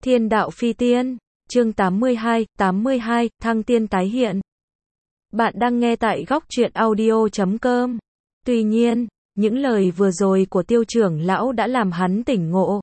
Thiên đạo phi tiên, chương 82, thăng tiên tái hiện. Bạn đang nghe tại góc truyện audio.com. Tuy nhiên, những lời vừa rồi của Tiêu trưởng lão đã làm hắn tỉnh ngộ.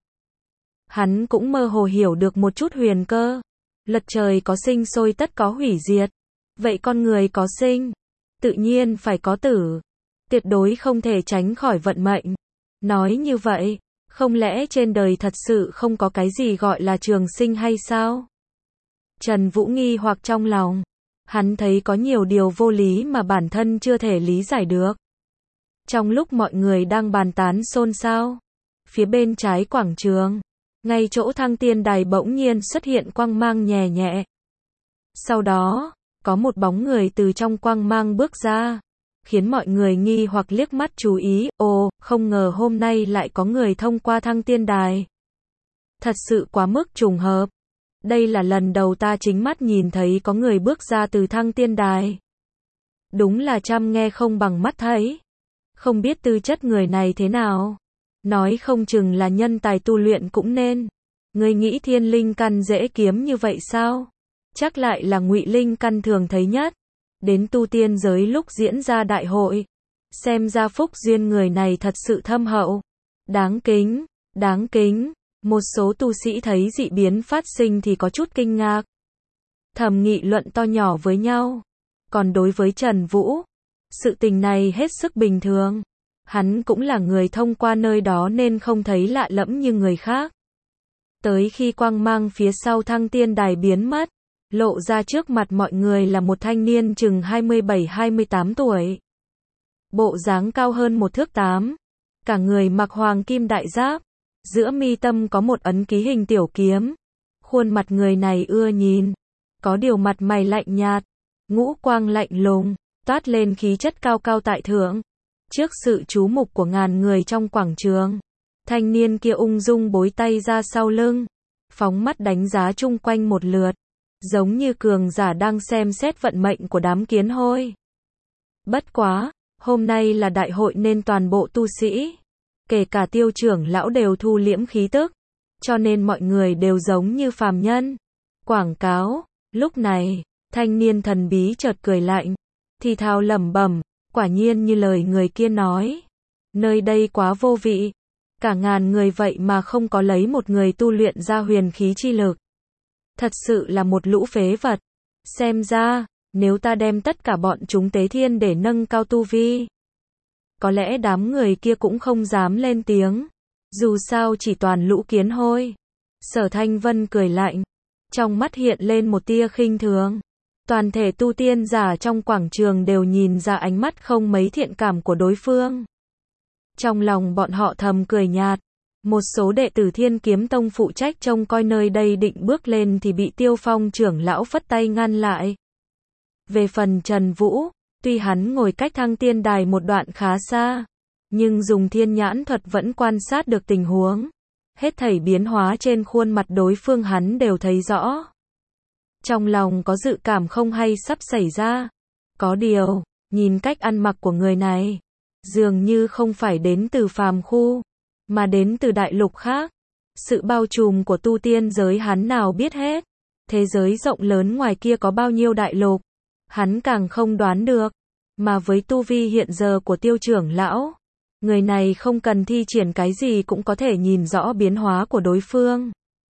Hắn cũng mơ hồ hiểu được một chút huyền cơ. Lật trời có sinh sôi tất có hủy diệt. Vậy con người có sinh, tự nhiên phải có tử. Tuyệt đối không thể tránh khỏi vận mệnh. Nói như vậy, không lẽ trên đời thật sự không có cái gì gọi là trường sinh hay sao? Trần Vũ nghi hoặc trong lòng. Hắn thấy có nhiều điều vô lý mà bản thân chưa thể lý giải được. Trong lúc mọi người đang bàn tán xôn xao, phía bên trái quảng trường, ngay chỗ thăng tiên đài bỗng nhiên xuất hiện quang mang nhẹ nhẹ. Sau đó, có một bóng người từ trong quang mang bước ra, khiến mọi người nghi hoặc liếc mắt chú ý. Ồ, không ngờ hôm nay lại có người thông qua thăng tiên đài. Thật sự quá mức trùng hợp. Đây là lần đầu ta chính mắt nhìn thấy có người bước ra từ thăng tiên đài. Đúng là trăm nghe không bằng mắt thấy. Không biết tư chất người này thế nào. Nói không chừng là nhân tài tu luyện cũng nên. Người nghĩ thiên linh căn dễ kiếm như vậy sao? Chắc lại là ngụy linh căn thường thấy nhất. Đến tu tiên giới lúc diễn ra đại hội. Xem ra phúc duyên người này thật sự thâm hậu. Đáng kính, đáng kính. Một số tu sĩ thấy dị biến phát sinh thì có chút kinh ngạc. Thầm nghị luận to nhỏ với nhau. Còn đối với Trần Vũ, sự tình này hết sức bình thường. Hắn cũng là người thông qua nơi đó nên không thấy lạ lẫm như người khác. Tới khi quang mang phía sau thăng tiên đài biến mất, lộ ra trước mặt mọi người là một thanh niên chừng 27-28 tuổi. Bộ dáng cao hơn 1 thước 8. Cả người mặc hoàng kim đại giáp. Giữa mi tâm có một ấn ký hình tiểu kiếm. Khuôn mặt người này ưa nhìn. Có điều mặt mày lạnh nhạt. Ngũ quang lạnh lùng. Toát lên khí chất cao cao tại thượng. Trước sự chú mục của ngàn người trong quảng trường. Thanh niên kia ung dung bối tay ra sau lưng. Phóng mắt đánh giá chung quanh một lượt. Giống như cường giả đang xem xét vận mệnh của đám kiến hôi. Bất quá, hôm nay là đại hội nên toàn bộ tu sĩ, kể cả Tiêu trưởng lão đều thu liễm khí tức, cho nên mọi người đều giống như phàm nhân. Quảng cáo, lúc này, thanh niên thần bí chợt cười lạnh, thì thào lẩm bẩm, quả nhiên như lời người kia nói. Nơi đây quá vô vị, cả ngàn người vậy mà không có lấy một người tu luyện ra huyền khí chi lực. Thật sự là một lũ phế vật. Xem ra, nếu ta đem tất cả bọn chúng tế thiên để nâng cao tu vi, có lẽ đám người kia cũng không dám lên tiếng. Dù sao chỉ toàn lũ kiến hôi. Sở Thanh Vân cười lạnh. Trong mắt hiện lên một tia khinh thường. Toàn thể tu tiên giả trong quảng trường đều nhìn ra ánh mắt không mấy thiện cảm của đối phương. Trong lòng bọn họ thầm cười nhạt. Một số đệ tử Thiên Kiếm Tông phụ trách trông coi nơi đây định bước lên thì bị Tiêu Phong trưởng lão phất tay ngăn lại. Về phần Trần Vũ, tuy hắn ngồi cách thăng tiên đài một đoạn khá xa, nhưng dùng thiên nhãn thuật vẫn quan sát được tình huống. Hết thảy biến hóa trên khuôn mặt đối phương hắn đều thấy rõ. Trong lòng có dự cảm không hay sắp xảy ra. Có điều, nhìn cách ăn mặc của người này, dường như không phải đến từ phàm khu, mà đến từ đại lục khác. Sự bao trùm của tu tiên giới hắn nào biết hết. Thế giới rộng lớn ngoài kia có bao nhiêu đại lục, hắn càng không đoán được. Mà với tu vi hiện giờ của Tiêu trưởng lão, người này không cần thi triển cái gì cũng có thể nhìn rõ biến hóa của đối phương.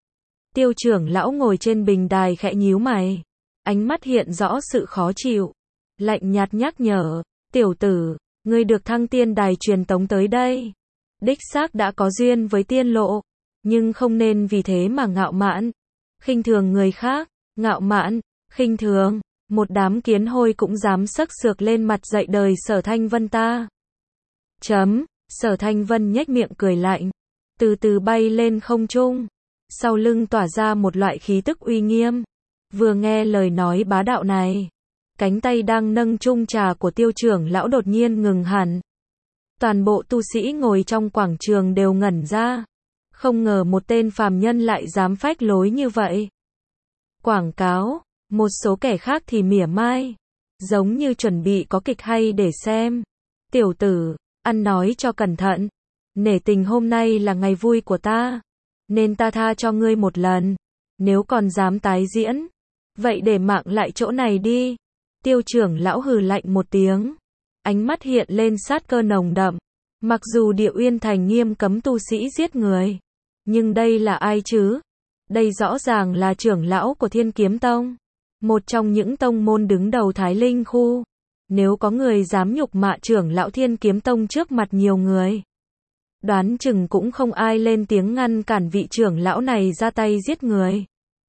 Tiêu trưởng lão ngồi trên bình đài khẽ nhíu mày, ánh mắt hiện rõ sự khó chịu, lạnh nhạt nhắc nhở, tiểu tử, ngươi được thăng tiên đài truyền tống tới đây. Đích xác đã có duyên với tiên lộ, nhưng không nên vì thế mà ngạo mạn, khinh thường người khác. Ngạo mạn, khinh thường, một đám kiến hôi cũng dám xức xược lên mặt dạy đời Sở Thanh Vân ta. Sở Thanh Vân nhếch miệng cười lạnh, từ từ bay lên không trung, sau lưng tỏa ra một loại khí tức uy nghiêm. Vừa nghe lời nói bá đạo này, cánh tay đang nâng chung trà của Tiêu trưởng lão đột nhiên ngừng hẳn. Toàn bộ tu sĩ ngồi trong quảng trường đều ngẩn ra. Không ngờ một tên phàm nhân lại dám phách lối như vậy. Quảng cáo, một số kẻ khác thì mỉa mai, giống như chuẩn bị có kịch hay để xem. Tiểu tử, ăn nói cho cẩn thận. Nể tình hôm nay là ngày vui của ta, nên ta tha cho ngươi một lần. Nếu còn dám tái diễn, vậy để mạng lại chỗ này đi. Tiêu trưởng lão hừ lạnh một tiếng, ánh mắt hiện lên sát cơ nồng đậm. Mặc dù Địa Uyên Thành nghiêm cấm tu sĩ giết người, nhưng đây là ai chứ? Đây rõ ràng là trưởng lão của Thiên Kiếm Tông, một trong những tông môn đứng đầu Thái Linh khu. Nếu có người dám nhục mạ trưởng lão Thiên Kiếm Tông trước mặt nhiều người, đoán chừng cũng không ai lên tiếng ngăn cản vị trưởng lão này ra tay giết người.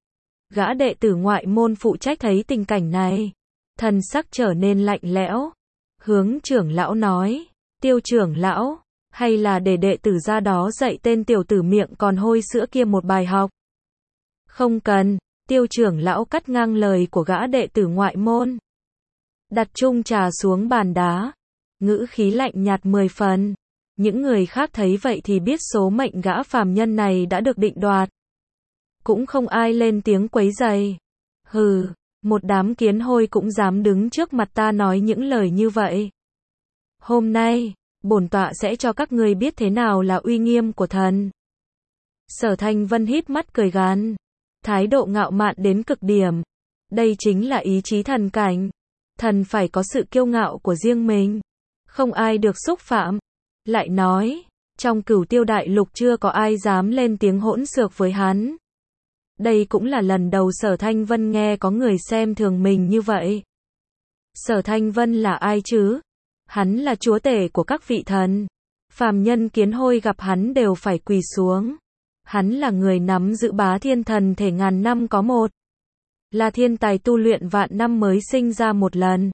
Gã đệ tử ngoại môn phụ trách thấy tình cảnh này, thần sắc trở nên lạnh lẽo, hướng trưởng lão nói, Tiêu trưởng lão, hay là để đệ tử ra đó dạy tên tiểu tử miệng còn hôi sữa kia một bài học. Không cần, Tiêu trưởng lão cắt ngang lời của gã đệ tử ngoại môn. Đặt chung trà xuống bàn đá, ngữ khí lạnh nhạt 10 phần. Những người khác thấy vậy thì biết số mệnh gã phàm nhân này đã được định đoạt. Cũng không ai lên tiếng quấy rầy. Hừ, một đám kiến hôi cũng dám đứng trước mặt ta nói những lời như vậy. Hôm nay, bổn tọa sẽ cho các ngươi biết thế nào là uy nghiêm của thần. Sở Thanh Vân híp mắt cười gằn, thái độ ngạo mạn đến cực điểm. Đây chính là ý chí thần cảnh. Thần phải có sự kiêu ngạo của riêng mình, không ai được xúc phạm. Lại nói, trong Cửu Tiêu Đại Lục chưa có ai dám lên tiếng hỗn xược với hắn. Đây cũng là lần đầu Sở Thanh Vân nghe có người xem thường mình như vậy. Sở Thanh Vân là ai chứ? Hắn là chúa tể của các vị thần. Phàm nhân kiến hôi gặp hắn đều phải quỳ xuống. Hắn là người nắm giữ bá thiên thần thể ngàn năm có một. Là thiên tài tu luyện vạn năm mới sinh ra một lần.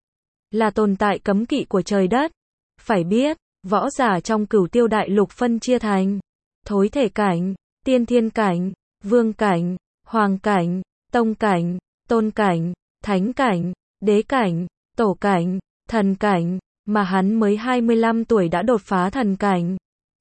Là tồn tại cấm kỵ của trời đất. Phải biết, võ giả trong Cửu Tiêu Đại Lục phân chia thành thối thể cảnh, tiên thiên cảnh, vương cảnh, hoàng cảnh, tông cảnh, tôn cảnh, thánh cảnh, đế cảnh, tổ cảnh, thần cảnh, mà hắn mới 25 tuổi đã đột phá thần cảnh.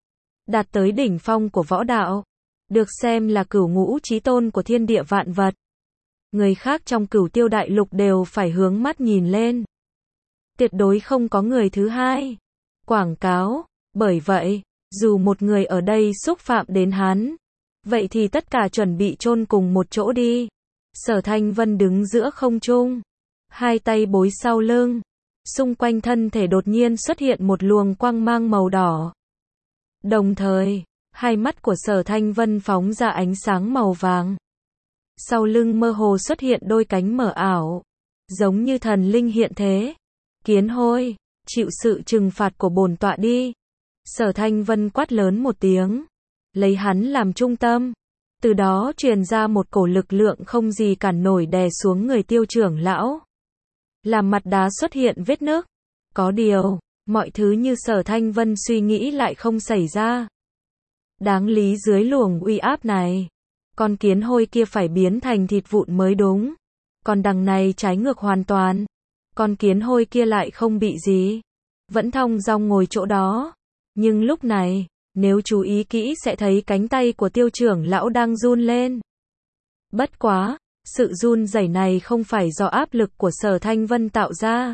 Đạt tới đỉnh phong của võ đạo, được xem là cửu ngũ chí tôn của thiên địa vạn vật. Người khác trong Cửu Tiêu Đại Lục đều phải hướng mắt nhìn lên. Tuyệt đối không có người thứ hai. Quảng cáo, bởi vậy, dù một người ở đây xúc phạm đến hắn, vậy thì tất cả chuẩn bị chôn cùng một chỗ đi. Sở Thanh Vân đứng giữa không trung, hai tay bối sau lưng, xung quanh thân thể đột nhiên xuất hiện một luồng quang mang màu đỏ. Đồng thời, hai mắt của Sở Thanh Vân phóng ra ánh sáng màu vàng. Sau lưng mơ hồ xuất hiện đôi cánh mờ ảo, giống như thần linh hiện thế. Kiến hôi, chịu sự trừng phạt của bổn tọa đi. Sở Thanh Vân quát lớn một tiếng, lấy hắn làm trung tâm. Từ đó truyền ra một cổ lực lượng không gì cản nổi đè xuống người Tiêu trưởng lão. Làm mặt đá xuất hiện vết nứt. Có điều, mọi thứ như Sở Thanh Vân suy nghĩ lại không xảy ra. Đáng lý dưới luồng uy áp này, con kiến hôi kia phải biến thành thịt vụn mới đúng. Còn đằng này trái ngược hoàn toàn. Con kiến hôi kia lại không bị gì, vẫn thong dong ngồi chỗ đó. Nhưng lúc này, nếu chú ý kỹ sẽ thấy cánh tay của Tiêu trưởng lão đang run lên. Bất quá, sự run rẩy này không phải do áp lực của Sở Thanh Vân tạo ra,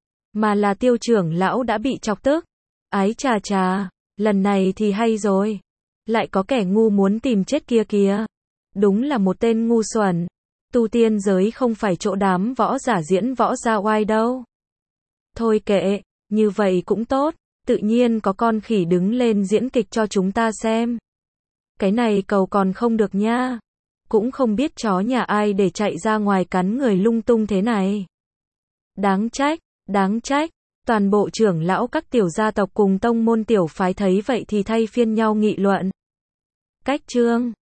mà là Tiêu trưởng lão đã bị chọc tức. Ái chà chà, lần này thì hay rồi. Lại có kẻ ngu muốn tìm chết kia kìa. Đúng là một tên ngu xuẩn. Tu tiên giới không phải chỗ đám võ giả diễn võ ra oai đâu. Thôi kệ, như vậy cũng tốt, tự nhiên có con khỉ đứng lên diễn kịch cho chúng ta xem. Cái này cầu còn không được nha. Cũng không biết chó nhà ai để chạy ra ngoài cắn người lung tung thế này. Đáng trách, toàn bộ trưởng lão các tiểu gia tộc cùng tông môn tiểu phái thấy vậy thì thay phiên nhau nghị luận. Cách chương